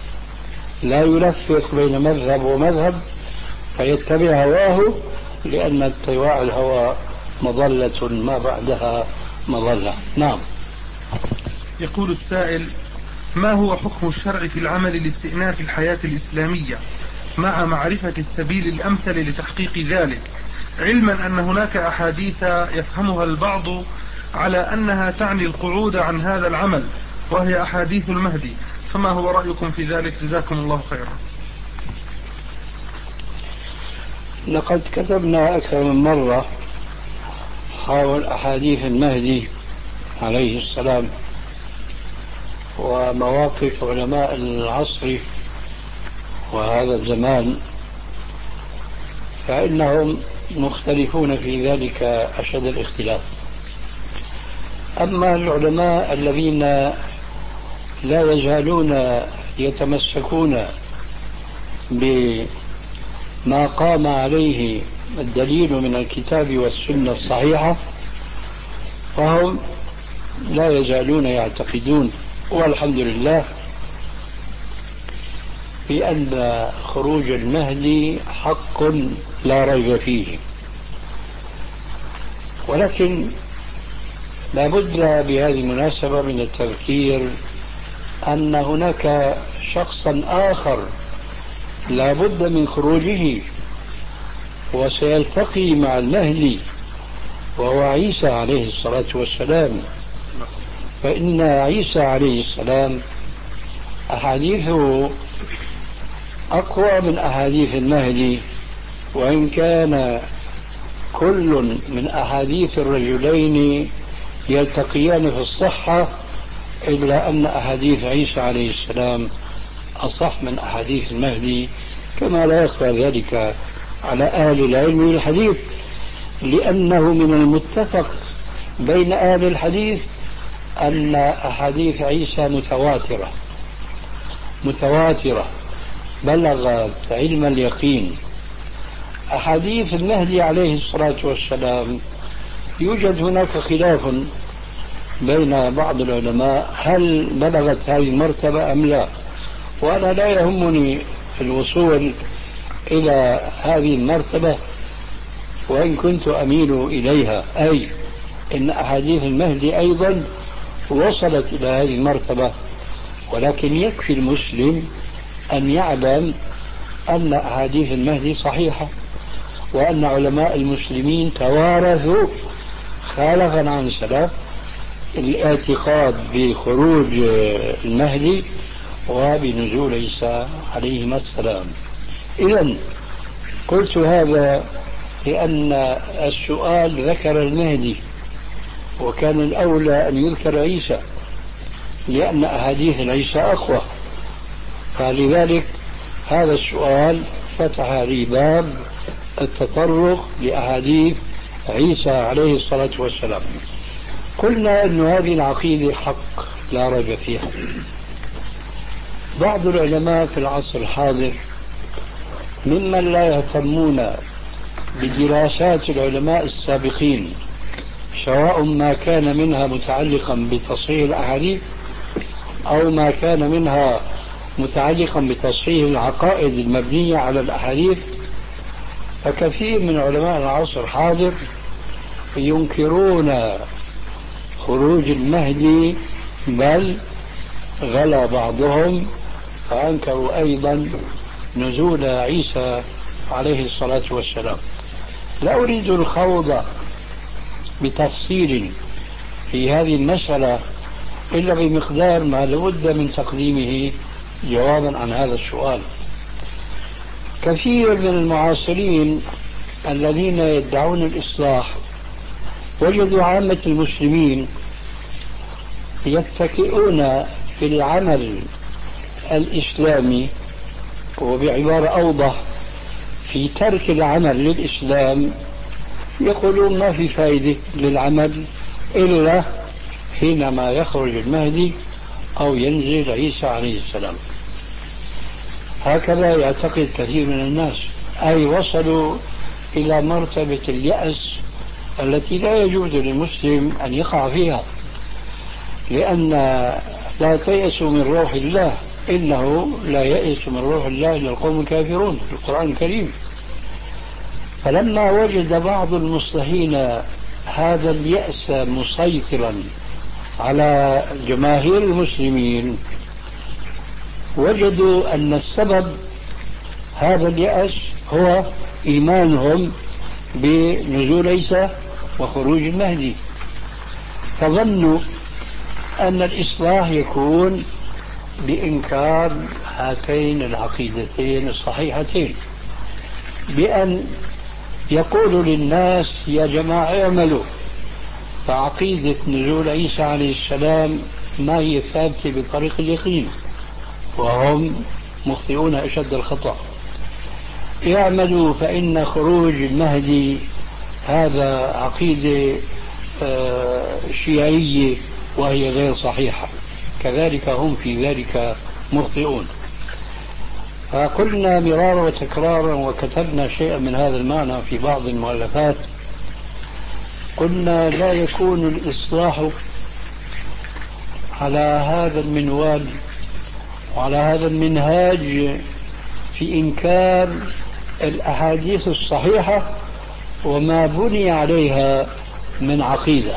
لا يلفق بين مذهب ومذهب فيتبع هواه، لأن اتباع الهوى مضلة ما بعدها مضلة. نعم. يقول السائل: ما هو حكم الشرع في العمل لاستئناف الحياة الإسلامية مع معرفة السبيل الأمثل لتحقيق ذلك، علما أن هناك أحاديث يفهمها البعض على أنها تعني القعود عن هذا العمل وهي أحاديث المهدي، فما هو رأيكم في ذلك؟ جزاكم الله خيرا. لقد كتبنا أكثر من مرة حول أحاديث المهدي عليه السلام ومواقف علماء العصر وهذا الزمان، فإنهم مختلفون في ذلك أشد الاختلاف. أما العلماء الذين لا يزالون يتمسكون بما قام عليه الدليل من الكتاب والسنة الصحيحة فهم لا يزالون يعتقدون والحمد لله بأن خروج المهدي حق لا ريب فيه. ولكن لا بد بهذه المناسبة من التذكير أن هناك شخصا آخر لا بد من خروجه وسيلتقي مع المهدي وهو عيسى عليه الصلاة والسلام. فإن عيسى عليه السلام أحاديثه أقوى من أحاديث المهدي، وإن كان كل من أحاديث الرجلين يلتقيان في الصحة، إلا أن أحاديث عيسى عليه السلام أصح من أحاديث المهدي، كما لا يخفى ذلك على أهل العلم والحديث، لأنه من المتفق بين أهل الحديث أن أحاديث عيسى متواترة متواترة بلغت علم اليقين. أحاديث المهدي عليه الصلاة والسلام يوجد هناك خلاف بين بعض العلماء هل بلغت هذه المرتبة أم لا، وأنا لا يهمني الوصول إلى هذه المرتبة وإن كنت أميل إليها، أي إن أحاديث المهدي أيضا وصلت إلى هذه المرتبة، ولكن يكفي المسلم أن يعلم أن أحاديث المهدي صحيحة، وأن علماء المسلمين توارثوا خالفا عن سلف الاعتقاد بخروج المهدي وبنزول عيسى عليهما السلام. إذن قلت هذا لأن السؤال ذكر المهدي، وكان الأولى أن يذكر عيسى لأن أحاديث عيسى أقوى، فلذلك هذا السؤال فتح لي باب التطرق لأحاديث عيسى عليه الصلاة والسلام. قلنا أن هذه العقيدة حق لا ريب فيها. بعض العلماء في العصر الحاضر ممن لا يهتمون بدراسات العلماء السابقين، سواء ما كان منها متعلقا بتصحيح الأحاديث أو ما كان منها متعلقا بتصحيح العقائد المبنية على الأحاديث، فكثير من علماء العصر الحاضر ينكرون خروج المهدي، بل غلا بعضهم فأنكروا أيضا نزول عيسى عليه الصلاة والسلام. لا أريد الخوض بتفصيل في هذه المسألة إلا بمقدار ما لابد من تقديمه جوابا عن هذا السؤال. كثير من المعاصرين الذين يدعون الإصلاح وجدوا عامة المسلمين يتكئون في العمل الإسلامي، وبعبارة أوضح في ترك العمل للإسلام، يقولون ما في فائدة للعمل إلا حينما يخرج المهدي أو ينزل عيسى عليه السلام. هكذا يعتقد كثير من الناس، أي وصلوا إلى مرتبة اليأس التي لا يجوز للمسلم أن يقع فيها، لأن لا تيأسوا من روح الله إنه لا يأس من روح الله إلا القوم الكافرون في القرآن الكريم. فلما وجد بعض المصلحين هذا اليأس مسيطرا على جماهير المسلمين، وجدوا أن السبب هذا اليأس هو إيمانهم بنزول عيسى وخروج المهدي، فظنوا أن الإصلاح يكون بإنكار هاتين العقيدتين الصحيحتين، بأن يقولوا للناس يا جماعة اعملوا، فعقيدة نزول عيسى عليه السلام ما هي ثابتة بطريق اليقين، وهم مخطئون أشد الخطأ. اعملوا فإن خروج المهدي هذا عقيدة شيعية وهي غير صحيحة، كذلك هم في ذلك مخطئون. فقلنا مرارا وتكرارا وكتبنا شيئا من هذا المعنى في بعض المؤلفات، قلنا لا يكون الإصلاح على هذا المنوال وعلى هذا المنهاج في إنكار الأحاديث الصحيحة وما بني عليها من عقيدة،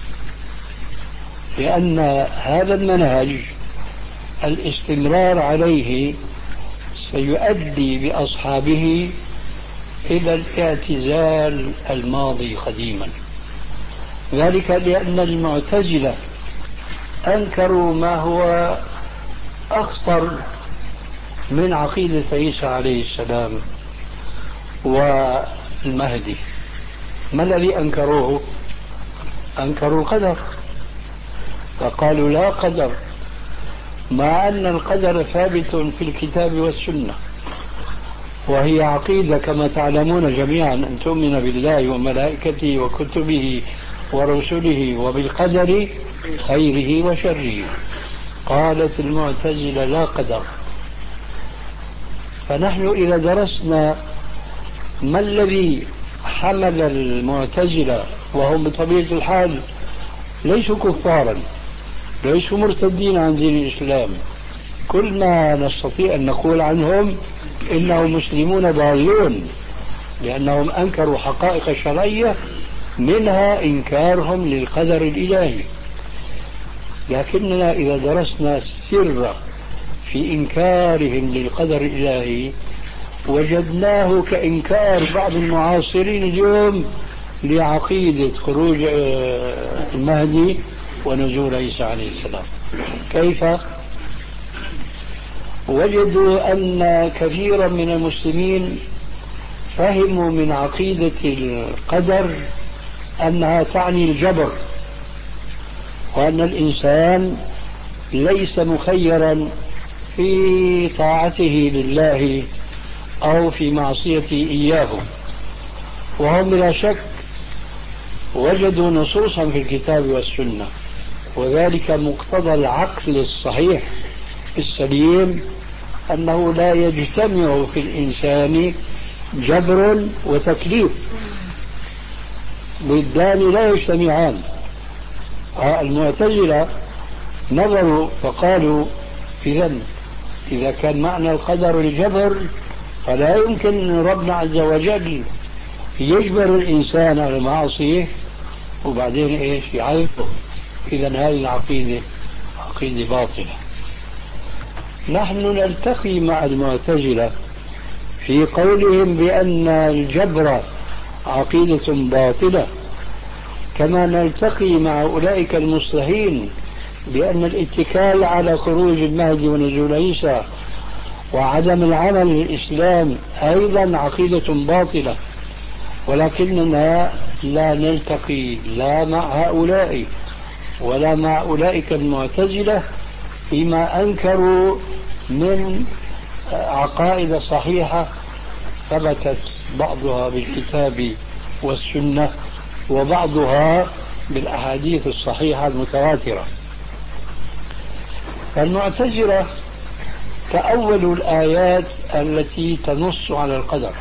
لأن هذا المنهج الاستمرار عليه سيؤدي بأصحابه إلى الاعتزال الماضي قديما. ذلك لأن المعتزلة أنكروا ما هو أخطر من عقيدة عيسى عليه السلام والمهدي. ما الذي أنكروه؟ أنكروا القدر، فقالوا لا قدر، مع أن القدر ثابت في الكتاب والسنة، وهي عقيدة كما تعلمون جميعا أن تؤمن بالله وملائكته وكتبه ورسله وبالقدر خيره وشره. قالت المعتزلة لا قدر. فنحن إذا درسنا ما الذي حمل المعتزلة، وهم بطبيعة الحال ليسوا كفارا، ليسوا مرتدين عن دين الإسلام، كل ما نستطيع أن نقول عنهم إنهم مسلمون ضالون، لأنهم أنكروا حقائق شرعية منها إنكارهم للقدر الإلهي. لكننا إذا درسنا السر في إنكارهم للقدر الإلهي وجدناه كإنكار بعض المعاصرين اليوم لعقيدة خروج المهدي ونزول عيسى عليه السلام. كيف؟ وجدوا أن كثيرا من المسلمين فهموا من عقيدة القدر أنها تعني الجبر، وأن الإنسان ليس مخيرا في طاعته لله أو في معصيته إياه. وهم بلا شك وجدوا نصوصا في الكتاب والسنة، وذلك مقتضى العقل الصحيح السليم أنه لا يجتمع في الإنسان جبر وتكليف، ضدان لا يجتمعان. المعتزلة نظروا فقالوا إذن إذا كان معنى القدر الجبر فلا يمكن أن ربنا عز وجل يجبر الإنسان على المعاصي وبعدين إيش يعيقه. إذن هذه العقيدة عقيدة باطلة. نحن نلتقي مع المعتزلة في قولهم بأن الجبر عقيدة باطلة، كما نلتقي مع أولئك المصلحين بأن الاتكال على خروج المهدي ونزول عيسى وعدم العمل للإسلام أيضا عقيدة باطلة. ولكننا لا نلتقي لا مع هؤلاء ولا مع أولئك المعتزلة فيما أنكروا من عقائد صحيحة ثبتت بعضها بالكتاب والسنة وبعضها بالأحاديث الصحيحة المتواترة. فالمعتزلة تأولوا الآيات التي تنص على القدر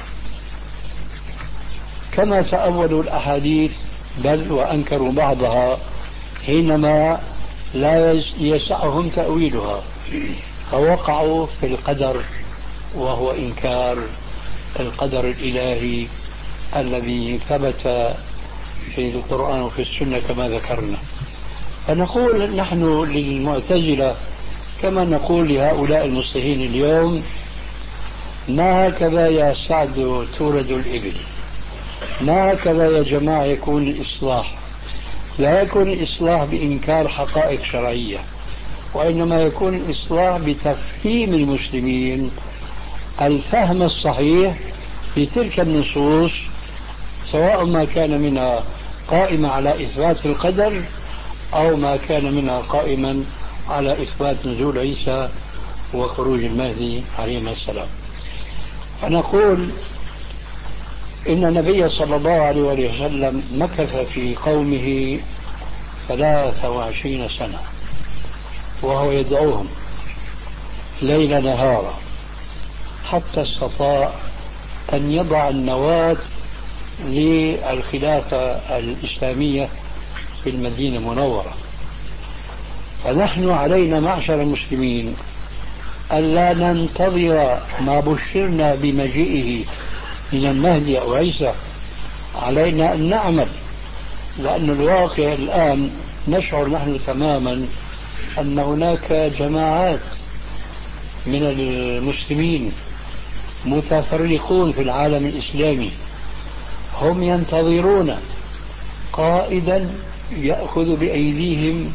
كما تأولوا الأحاديث، بل وأنكروا بعضها حينما لا يسعهم تأويلها، فوقعوا في القدر وهو إنكار القدر الإلهي الذي ثبت في القرآن وفي السنة كما ذكرنا. فنقول نحن للمعتزلة كما نقول لهؤلاء المصلحين اليوم: ما هكذا يا سعد تولد الإبل، ما هكذا يا جماعة يكون الإصلاح. لا يكون الإصلاح بإنكار حقائق شرعية، وإنما يكون الإصلاح بتفهيم المسلمين الفهم الصحيح لتلك النصوص، سواء ما كان منها قائمة على إثبات القدر أو ما كان منها قائما على إثبات نزول عيسى وخروج المهدي عليه السلام. فنقول إن النبي صلى الله عليه وسلم مكث في قومه ثلاث وعشرين سنة وهو يدعوهم ليل نهارا حتى استطاع أن يضع النواة للخلافة الإسلامية في المدينة المنورة. فنحن علينا معشر المسلمين ألا ننتظر ما بشرنا بمجيئه من المهدي أو عيسى، علينا أن نعمل، لأن الواقع الآن نشعر نحن تماما أن هناك جماعات من المسلمين متفرقون في العالم الإسلامي، هم ينتظرون قائدا يأخذ بأيديهم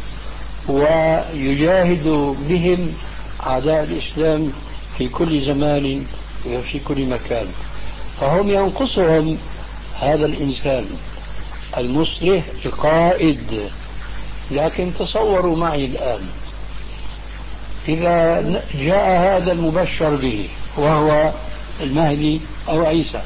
ويجاهد بهم أعداء الإسلام في كل زمان وفي كل مكان. فهم ينقصهم هذا الإنسان المصلح القائد. لكن تصوروا معي الآن إذا جاء هذا المبشر به وهو المهدي أو عيسى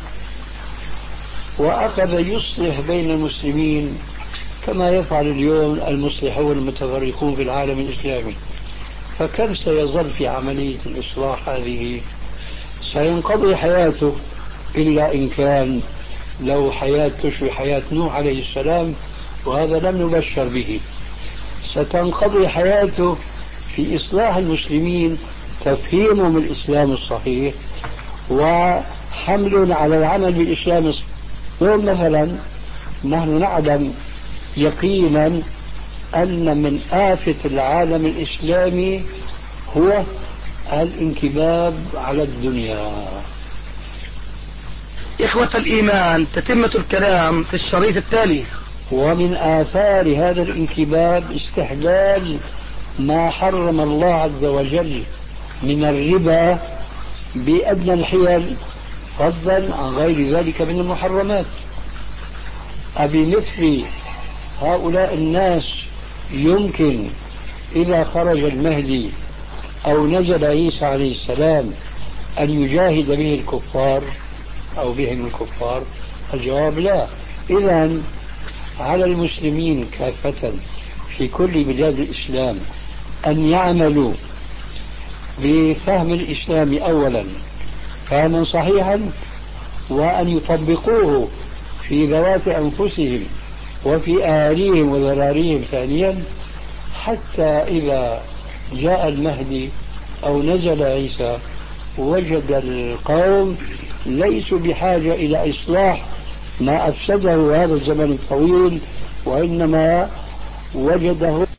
وأخذ يصلح بين المسلمين كما يفعل اليوم المصلحون المتفرقون في العالم الإسلامي، فكم سيظل في عملية الإصلاح هذه؟ سينقضي حياته، إلا إن كان لو حياة تشبه حياة نوح عليه السلام، وهذا لم نبشر به. ستنقضي حياته في إصلاح المسلمين، تفهيمهم الإسلام الصحيح وحمل على العمل بالإسلام الصحيح. مثلا نحن نعلم يقينا أن من آفة العالم الإسلامي هو الانكباب على الدنيا. إخوة الإيمان، تتمة الكلام في الشريط التالي. ومن آثار هذا الانكباب استحلال ما حرم الله عز وجل من الربا بأدنى الحيل، فضلا عن غير ذلك من المحرمات. أبمثل هؤلاء الناس يمكن إذا خرج المهدي أو نزل عيسى عليه السلام أن يجاهد به الكفار أو بهم الكفار؟ الجواب لا. إذن على المسلمين كافة في كل بلاد الإسلام أن يعملوا بفهم الإسلام أولا فهما صحيحا، وأن يطبقوه في ذوات أنفسهم وفي أهاليهم وذراريهم ثانيا، حتى إذا جاء المهدي أو نزل عيسى وجد القوم ليسوا بحاجة إلى إصلاح ما أفسده هذا الزمن الطويل، وإنما وجده